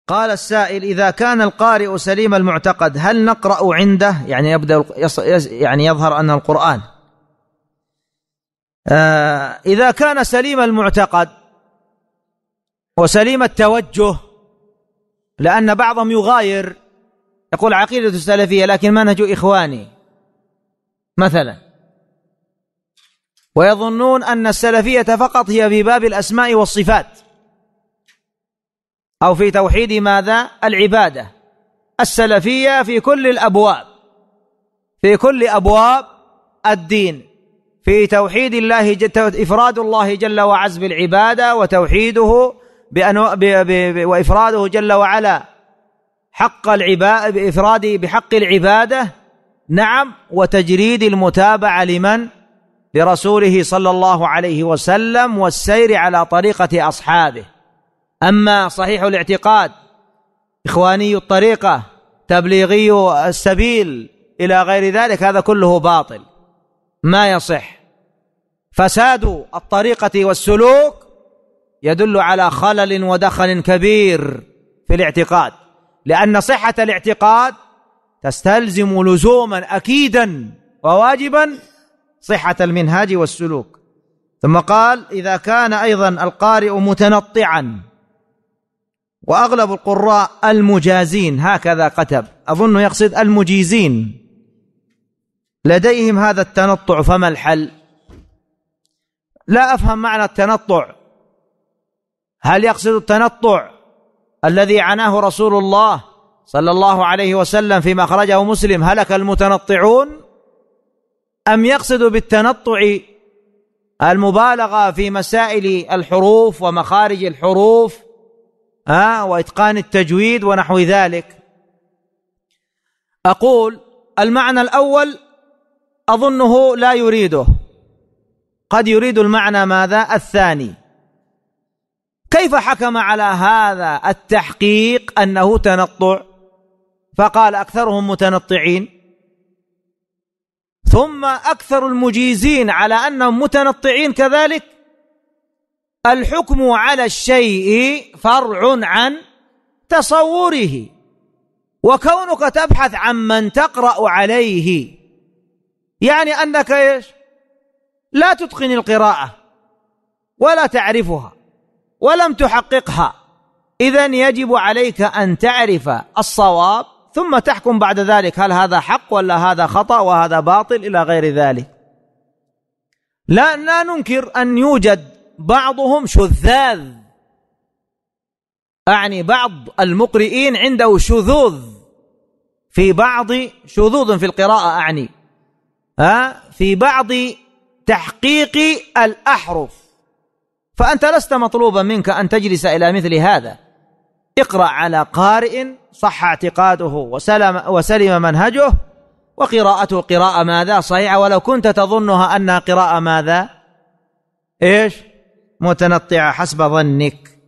قال السائل: إذا كان القارئ سليم المعتقد هل نقرأ عنده؟ يعني يبدأ يعني يظهر أن القرآن إذا كان سليم المعتقد وسليم التوجه، لأن بعضهم يغاير يقول عقيدة السلفية لكن منهج إخواني مثلا، ويظنون أن السلفية فقط هي في باب الأسماء والصفات أو في توحيد ماذا؟ العبادة. السلفية في كل الأبواب، في كل أبواب الدين، في توحيد الله إفراد الله جل وعز بالعبادة وتوحيده وإفراده جل وعلا حق العبادة بإفراده بحق العبادة، نعم، وتجريد المتابعة لمن؟ لرسوله صلى الله عليه وسلم، والسير على طريقة أصحابه. أما صحيح الاعتقاد، إخواني الطريقة، تبليغي السبيل إلى غير ذلك، هذا كله باطل ما يصح. فساد الطريقة والسلوك يدل على خلل ودخل كبير في الاعتقاد، لأن صحة الاعتقاد تستلزم لزوما أكيدا وواجبا صحة المنهاج والسلوك. ثم قال: إذا كان أيضا القارئ متنطعا، وأغلب القراء المجازين، هكذا كتب، أظن يقصد المجيزين، لديهم هذا التنطع، فما الحل؟ لا أفهم معنى التنطع. هل يقصد التنطع الذي عناه رسول الله صلى الله عليه وسلم فيما أخرجه مسلم: هلك المتنطعون؟ أم يقصد بالتنطع المبالغة في مسائل الحروف ومخارج الحروف وإتقان التجويد ونحو ذلك؟ أقول المعنى الأول أظنه لا يريده، قد يريد المعنى ماذا؟ الثاني. كيف حكم على هذا التحقيق أنه تنطع؟ فقال أكثرهم متنطعين، ثم أكثر المجيزين على أنهم متنطعين كذلك. الحكم على الشيء فرع عن تصوره، وكونك تبحث عن من تقرأ عليه يعني أنك إيش؟ لا تتقن القراءة ولا تعرفها ولم تحققها، إذن يجب عليك أن تعرف الصواب ثم تحكم بعد ذلك هل هذا حق ولا هذا خطأ وهذا باطل إلى غير ذلك. لا ننكر أن يوجد بعضهم شذاذ، أعني بعض المقرئين عنده شذوذ في بعض، شذوذ في القراءة أعني في بعض تحقيق الأحرف، فأنت لست مطلوبا منك أن تجلس إلى مثل هذا. اقرأ على قارئ صح اعتقاده وسلم منهجه، وقراءته قراءة ماذا؟ صحيحة، ولو كنت تظنها أنها قراءة ماذا؟ إيش؟ متنطعة حسب ظنك.